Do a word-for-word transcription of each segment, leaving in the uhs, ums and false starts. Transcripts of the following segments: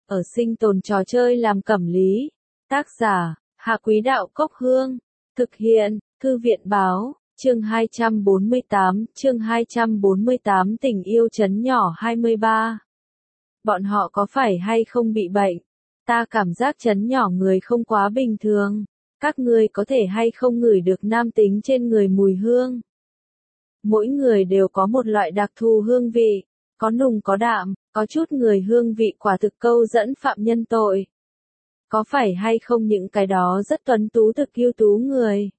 ở sinh tồn trò chơi làm cẩm lý. Tác giả, Hạ Quý Đạo Cốc Hương. Thực hiện, Thư viện Báo, chương hai trăm bốn mươi tám, chương hai trăm bốn mươi tám tình yêu trấn nhỏ hai mươi ba. Bọn họ có phải hay không bị bệnh? Ta cảm giác trấn nhỏ người không quá bình thường. Các ngươi có thể hay không ngửi được nam tính trên người mùi hương? Mỗi người đều có một loại đặc thù hương vị, có nùng có đạm, có chút người hương vị quả thực câu dẫn phạm nhân tội. Có phải hay không những cái đó rất tuấn tú thực ưu tú người?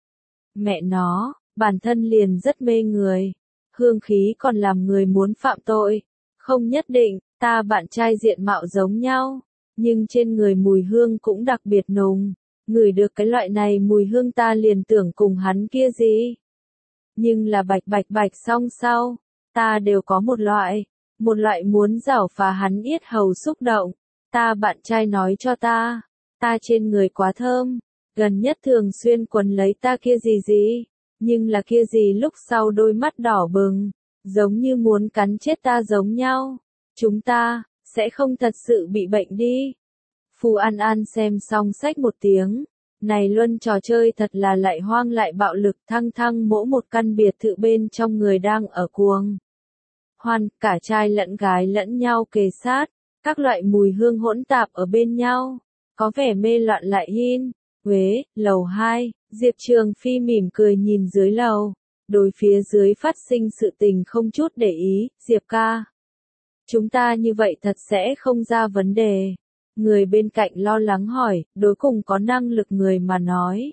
Mẹ nó, bản thân liền rất mê người. Hương khí còn làm người muốn phạm tội. Không nhất định, ta bạn trai diện mạo giống nhau, nhưng trên người mùi hương cũng đặc biệt nùng. Ngửi được cái loại này mùi hương ta liền tưởng cùng hắn kia gì. Nhưng là bạch bạch bạch song sau, ta đều có một loại, một loại muốn giảo phá hắn yết hầu xúc động. Ta bạn trai nói cho ta, ta trên người quá thơm, gần nhất thường xuyên quấn lấy ta kia gì gì, nhưng là kia gì lúc sau đôi mắt đỏ bừng, giống như muốn cắn chết ta giống nhau. Chúng ta, sẽ không thật sự bị bệnh đi. Phù An An xem xong sách một tiếng. Này luân trò chơi thật là lại hoang lại bạo lực, thăng thăng mỗi một căn biệt thự bên trong người đang ở cuồng hoan, cả trai lẫn gái lẫn nhau kề sát, các loại mùi hương hỗn tạp ở bên nhau, có vẻ mê loạn lại hin. Quế, lầu hai, Diệp Trường Phi mỉm cười nhìn dưới lầu, đối phía dưới phát sinh sự tình không chút để ý. Diệp ca, chúng ta như vậy thật sẽ không ra vấn đề. Người bên cạnh lo lắng hỏi, đối cùng có năng lực người mà nói.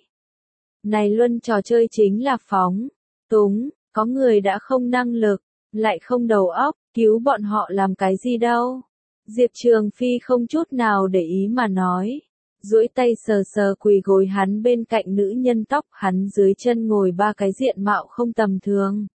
Này luân trò chơi chính là phóng túng, có người đã không năng lực, lại không đầu óc, cứu bọn họ làm cái gì đâu. Diệp Trường Phi không chút nào để ý mà nói. Duỗi tay sờ sờ quỳ gối hắn bên cạnh nữ nhân, tóc hắn dưới chân ngồi ba cái diện mạo không tầm thường.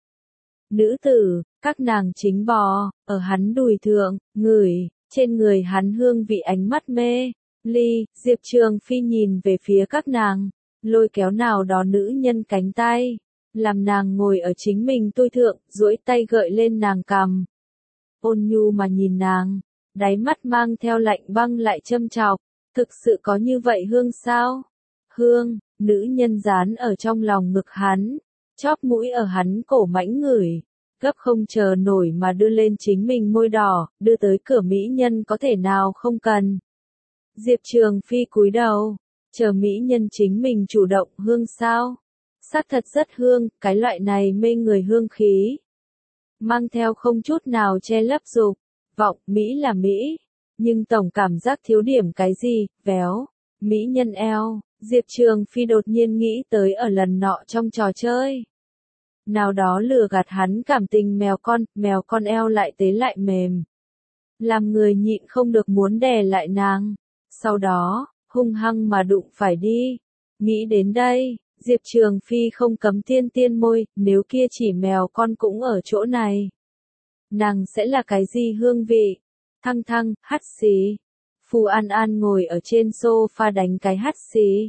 Nữ tử, các nàng chính bò, ở hắn đùi thượng, ngửi. Trên người hắn hương vị ánh mắt mê ly. Diệp Trường Phi nhìn về phía các nàng, lôi kéo nào đó nữ nhân cánh tay, làm nàng ngồi ở chính mình tôi thượng, duỗi tay gợi lên nàng cằm. Ôn nhu mà nhìn nàng, đáy mắt mang theo lạnh băng lại châm chọc. Thực sự có như vậy hương sao? Hương, nữ nhân dán ở trong lòng ngực hắn, chóp mũi ở hắn cổ mãnh ngửi. Gấp không chờ nổi mà đưa lên chính mình môi đỏ, đưa tới cửa mỹ nhân có thể nào không cần. Diệp Trường Phi cúi đầu, chờ mỹ nhân chính mình chủ động. Hương sao? Xác thật rất hương, cái loại này mê người hương khí. Mang theo không chút nào che lấp dục vọng. Mỹ là Mỹ, nhưng tổng cảm giác thiếu điểm cái gì, véo. Mỹ nhân eo. Diệp Trường Phi đột nhiên nghĩ tới ở lần nọ trong trò chơi. Nào đó lừa gạt hắn cảm tình mèo con, mèo con eo lại tế lại mềm. Làm người nhịn không được muốn đè lại nàng. Sau đó, hung hăng mà đụng phải đi. Nghĩ đến đây, Diệp Trường Phi không cấm tiên tiên môi, nếu kia chỉ mèo con cũng ở chỗ này. Nàng sẽ là cái gì hương vị? Thăng thăng, hắt xì. Phù An An ngồi ở trên sofa đánh cái hắt xì.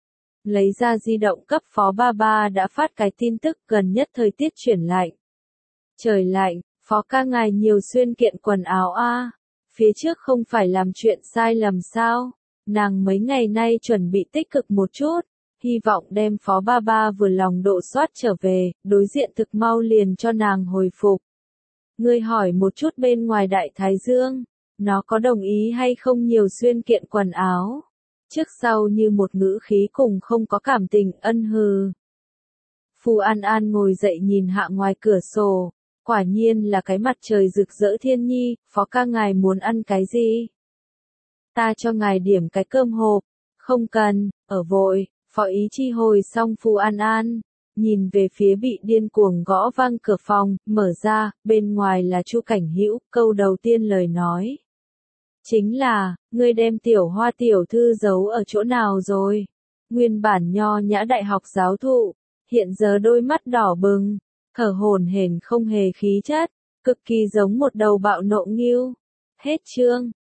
Lấy ra di động cấp phó ba ba đã phát cái tin tức gần nhất thời tiết chuyển lạnh. Trời lạnh, phó ca ngài nhiều xuyên kiện quần áo a. Phía trước không phải làm chuyện sai lầm sao? Nàng mấy ngày nay chuẩn bị tích cực một chút, hy vọng đem phó ba ba vừa lòng độ soát trở về, đối diện thực mau liền cho nàng hồi phục. Ngươi hỏi một chút bên ngoài Đại Thái Dương, nó có đồng ý hay không nhiều xuyên kiện quần áo? Trước sau như một ngữ khí cùng không có cảm tình. Ân hừ. Phù An An ngồi dậy nhìn hạ ngoài cửa sổ, quả nhiên là cái mặt trời rực rỡ thiên nhi. Phó ca ngài muốn ăn cái gì? Ta cho ngài điểm cái cơm hộp. Không cần, ở vội. Phó Ý Chi hồi xong Phù An An, nhìn về phía bị điên cuồng gõ vang cửa phòng, mở ra, bên ngoài là Chu Cảnh Hữu. Câu đầu tiên lời nói chính là, ngươi đem tiểu Hoa tiểu thư giấu ở chỗ nào rồi? Nguyên bản nho nhã đại học giáo thụ, hiện giờ đôi mắt đỏ bừng, thở hổn hển không hề khí chất, cực kỳ giống một đầu bạo nộ ngưu. Hết chương.